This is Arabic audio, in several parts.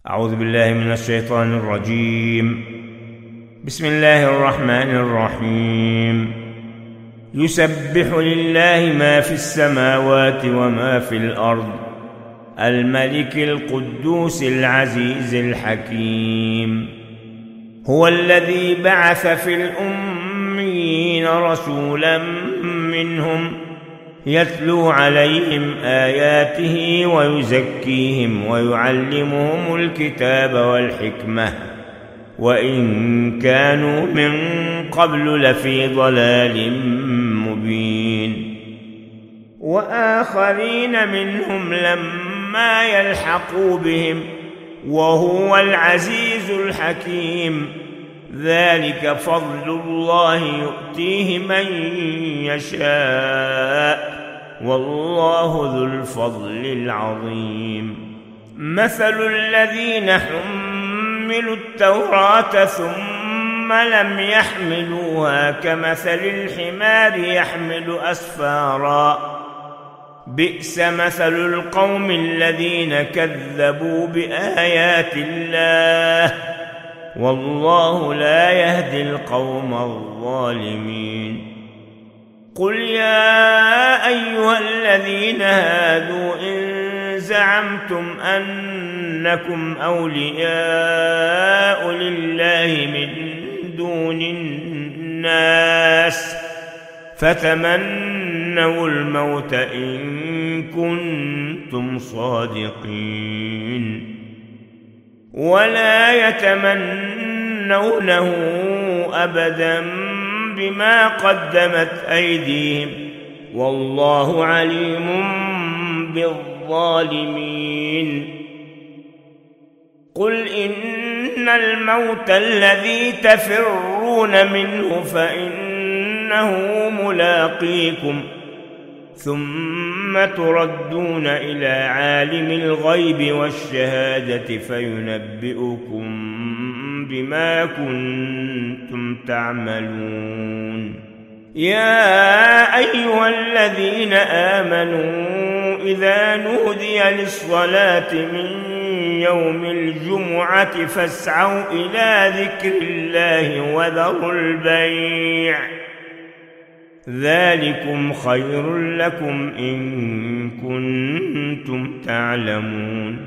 أعوذ بالله من الشيطان الرجيم. بسم الله الرحمن الرحيم. يسبح لله ما في السماوات وما في الأرض، الملك القدوس العزيز الحكيم. هو الذي بعث في الأميين رسولا منهم يتلو عليهم آياته ويزكيهم ويعلمهم الكتاب والحكمة وإن كانوا من قبل لفي ضلال مبين. وآخرين منهم لما يلحقوا بهم وهو العزيز الحكيم. ذلك فضل الله يؤتيه من يشاء والله ذو الفضل العظيم. مثل الذين حملوا التوراة ثم لم يحملوها كمثل الحمار يحمل أسفارا، بئس مثل القوم الذين كذبوا بآيات الله والله لا يهدي القوم الظالمين. قل يا أيها الذين هادوا إن زعمتم أنكم أولياء لله من دون الناس فتمنوا الموت إن كنتم صادقين ولا يتمنونه أبدا بما قدمت أيديهم والله عليم بالظالمين. قل إن الموت الذي تفرون منه فإنه ملاقيكم ثم تردون إلى عالم الغيب والشهادة فينبئكم بما كنتم تعملون. يا أيها الذين آمنوا إذا نودي للصلاة من يوم الجمعة فاسعوا إلى ذكر الله وذروا البيع ذلكم خير لكم إن كنتم تعلمون.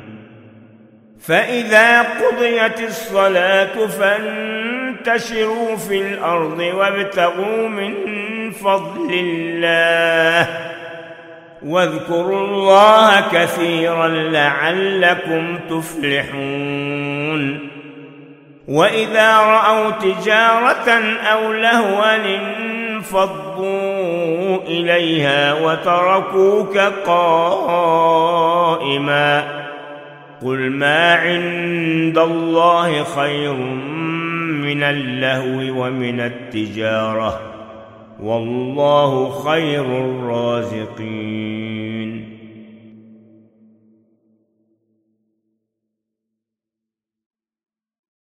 فإذا قضيت الصلاة فانتشروا في الأرض وابتغوا من فضل الله واذكروا الله كثيرا لعلكم تفلحون. وإذا رأوا تجارة أو لهوا انفضوا إليها وتركوك قائما قل ما عند الله خير من اللهو ومن التجارة والله خير الرازقين.